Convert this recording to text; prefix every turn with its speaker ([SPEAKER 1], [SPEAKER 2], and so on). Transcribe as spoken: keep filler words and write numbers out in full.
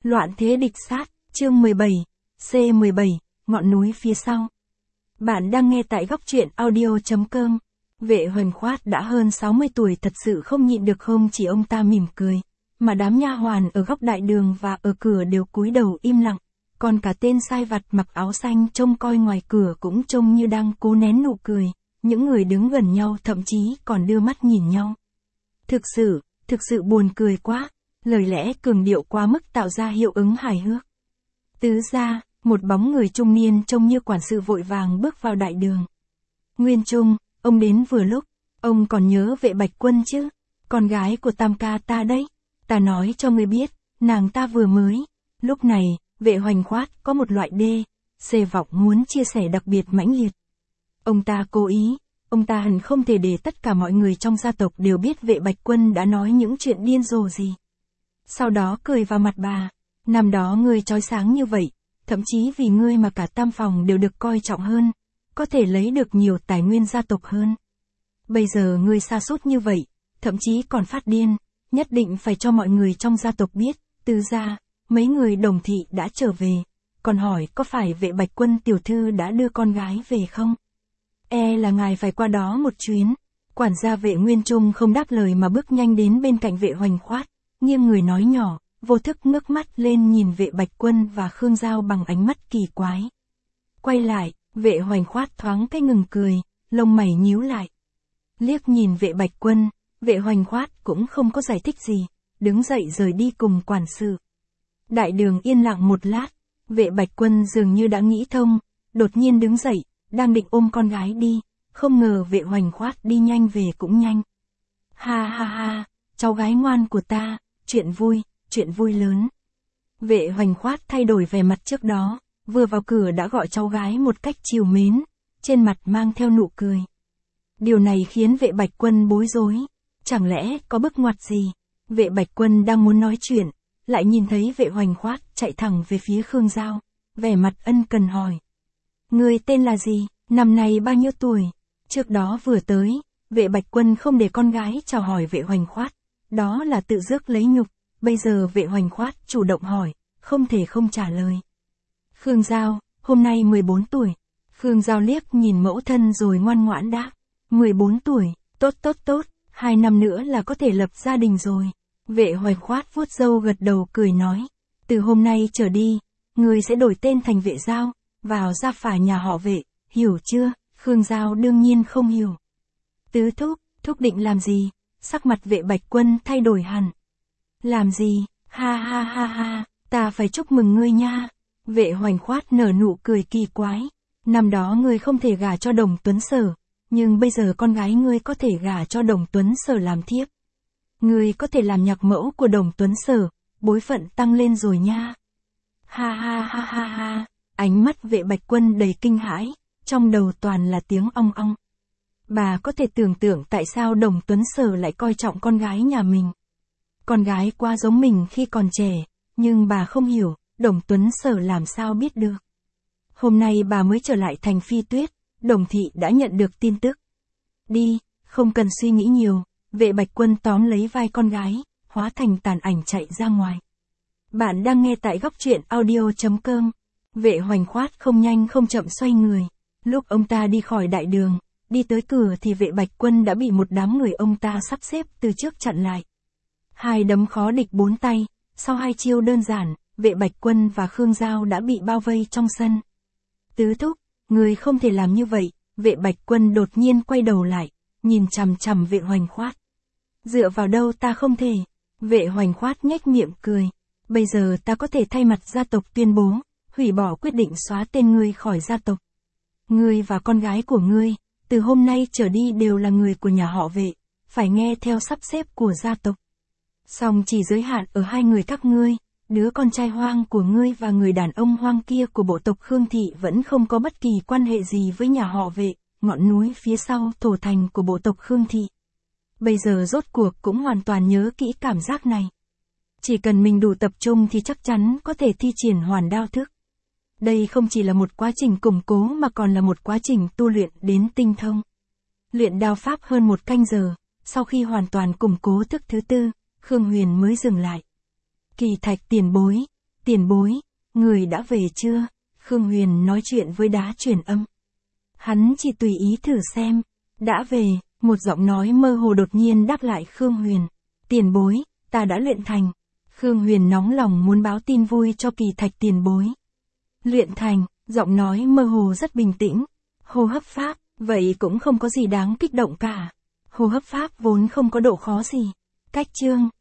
[SPEAKER 1] Loạn thế địch sát, chương mười bảy, C mười bảy, ngọn núi phía sau. Bạn đang nghe tại góc truyện audio.com. Vệ Hoành Khoát đã hơn sáu mươi tuổi, thật sự không nhịn được, không chỉ ông ta mỉm cười, mà đám nha hoàn ở góc đại đường và ở cửa đều cúi đầu im lặng, còn cả tên sai vặt mặc áo xanh trông coi ngoài cửa cũng trông như đang cố nén nụ cười, những người đứng gần nhau thậm chí còn đưa mắt nhìn nhau. Thực sự, thực sự buồn cười quá, lời lẽ cường điệu quá mức tạo ra hiệu ứng hài hước. Tứ gia, một bóng người trung niên trông như quản sự vội vàng bước vào đại đường. Nguyên Trung, ông đến vừa lúc, ông còn nhớ Vệ Bạch Quân chứ? Con gái của Tam ca ta đấy, ta nói cho ngươi biết, nàng ta vừa mới. Lúc này, Vệ Hoành Khoát có một loại đê, xê vọng muốn chia sẻ đặc biệt mãnh liệt. Ông ta cố ý, ông ta hẳn không thể để tất cả mọi người trong gia tộc đều biết Vệ Bạch Quân đã nói những chuyện điên rồ gì. Sau đó cười vào mặt bà, năm đó ngươi chói sáng như vậy, thậm chí vì ngươi mà cả tam phòng đều được coi trọng hơn, có thể lấy được nhiều tài nguyên gia tộc hơn. Bây giờ ngươi sa sút như vậy, thậm chí còn phát điên, nhất định phải cho mọi người trong gia tộc biết. Tứ gia, mấy người Đồng thị đã trở về, còn hỏi có phải Vệ Bạch Quân tiểu thư đã đưa con gái về không? E là ngài phải qua đó một chuyến. Quản gia Vệ Nguyên Trung không đáp lời mà bước nhanh đến bên cạnh Vệ Hoành Khoát, nghiêng người nói nhỏ, vô thức ngước mắt lên nhìn Vệ Bạch Quân và Khương Giao bằng ánh mắt kỳ quái. Quay lại, Vệ Hoành Khoát thoáng cái ngừng cười, lông mày nhíu lại. Liếc nhìn Vệ Bạch Quân, Vệ Hoành Khoát cũng không có giải thích gì, đứng dậy rời đi cùng quản sự. Đại đường yên lặng một lát, Vệ Bạch Quân dường như đã nghĩ thông, đột nhiên đứng dậy, đang định ôm con gái đi, không ngờ Vệ Hoành Khoát đi nhanh về cũng nhanh. Ha ha ha, cháu gái ngoan của ta, chuyện vui, chuyện vui lớn. Vệ Hoành Khoát thay đổi vẻ mặt trước đó, vừa vào cửa đã gọi cháu gái một cách trìu mến, trên mặt mang theo nụ cười. Điều này khiến Vệ Bạch Quân bối rối, chẳng lẽ có bước ngoặt gì? Vệ Bạch Quân đang muốn nói chuyện, lại nhìn thấy Vệ Hoành Khoát chạy thẳng về phía Khương Giao, vẻ mặt ân cần hỏi. Người tên là gì, năm nay bao nhiêu tuổi? Trước đó vừa tới, Vệ Bạch Quân không để con gái chào hỏi Vệ Hoành Khoát, đó là tự rước lấy nhục, bây giờ Vệ Hoành Khoát chủ động hỏi, không thể không trả lời. Khương Giao, hôm nay mười bốn tuổi. Khương Giao liếc nhìn mẫu thân rồi ngoan ngoãn đáp, mười bốn tuổi, tốt tốt tốt, hai năm nữa là có thể lập gia đình rồi. Vệ Hoành Khoát vuốt râu gật đầu cười nói, từ hôm nay trở đi, người sẽ đổi tên thành Vệ Giao, vào gia phả nhà họ Vệ, hiểu chưa? Khương Giao đương nhiên không hiểu. Tứ thúc, thúc định làm gì? Sắc mặt Vệ Bạch Quân thay đổi hẳn. Làm gì? Ha ha ha ha, ta phải chúc mừng ngươi nha. Vệ Hoành Khoát nở nụ cười kỳ quái. Năm đó ngươi không thể gả cho Đồng Tuấn Sở, nhưng bây giờ con gái ngươi có thể gả cho Đồng Tuấn Sở làm thiếp. Ngươi có thể làm nhạc mẫu của Đồng Tuấn Sở, bối phận tăng lên rồi nha. Ha ha ha ha ha, ánh mắt Vệ Bạch Quân đầy kinh hãi, trong đầu toàn là tiếng ong ong. Bà có thể tưởng tượng tại sao Đồng Tuấn Sở lại coi trọng con gái nhà mình. Con gái quá giống mình khi còn trẻ, nhưng bà không hiểu, Đồng Tuấn Sở làm sao biết được. Hôm nay bà mới trở lại thành Phi Tuyết, Đồng thị đã nhận được tin tức. Đi, không cần suy nghĩ nhiều, Vệ Bạch Quân tóm lấy vai con gái, hóa thành tàn ảnh chạy ra ngoài. Bạn đang nghe tại góc truyện audio.com. Vệ Hoành Khoát không nhanh không chậm xoay người. Lúc ông ta đi khỏi đại đường, đi tới cửa thì Vệ Bạch Quân đã bị một đám người ông ta sắp xếp từ trước chặn lại. Hai đấm khó địch bốn tay, sau hai chiêu đơn giản, Vệ Bạch Quân và Khương Giao đã bị bao vây trong sân. Tứ thúc, người không thể làm như vậy. Vệ Bạch Quân đột nhiên quay đầu lại, nhìn chằm chằm Vệ Hoành Khoát. Dựa vào đâu ta không thể? Vệ Hoành Khoát nhếch miệng cười. Bây giờ ta có thể thay mặt gia tộc tuyên bố, hủy bỏ quyết định xóa tên ngươi khỏi gia tộc. Ngươi và con gái của ngươi, từ hôm nay trở đi đều là người của nhà họ Vệ, phải nghe theo sắp xếp của gia tộc. Song chỉ giới hạn ở hai người các ngươi, đứa con trai hoang của ngươi và người đàn ông hoang kia của bộ tộc Khương Thị vẫn không có bất kỳ quan hệ gì với nhà họ Vệ, ngọn núi phía sau thổ thành của bộ tộc Khương Thị. Bây giờ rốt cuộc cũng hoàn toàn nhớ kỹ cảm giác này. Chỉ cần mình đủ tập trung thì chắc chắn có thể thi triển hoàn đao thức. Đây không chỉ là một quá trình củng cố mà còn là một quá trình tu luyện đến tinh thông. Luyện đao pháp hơn một canh giờ, sau khi hoàn toàn củng cố thức thứ tư, Khương Huyền mới dừng lại. Kỳ Thạch tiền bối, Tiền bối, người đã về chưa? Khương Huyền nói chuyện với đá truyền âm. Hắn chỉ tùy ý thử xem. Đã về, một giọng nói mơ hồ đột nhiên đáp lại Khương Huyền. Tiền bối, ta đã luyện thành. Khương Huyền nóng lòng muốn báo tin vui cho Kỳ Thạch tiền bối. Luyện thành, giọng nói mơ hồ rất bình tĩnh. Hô hấp pháp, vậy cũng không có gì đáng kích động cả. Hô hấp pháp vốn không có độ khó gì. Cách chương,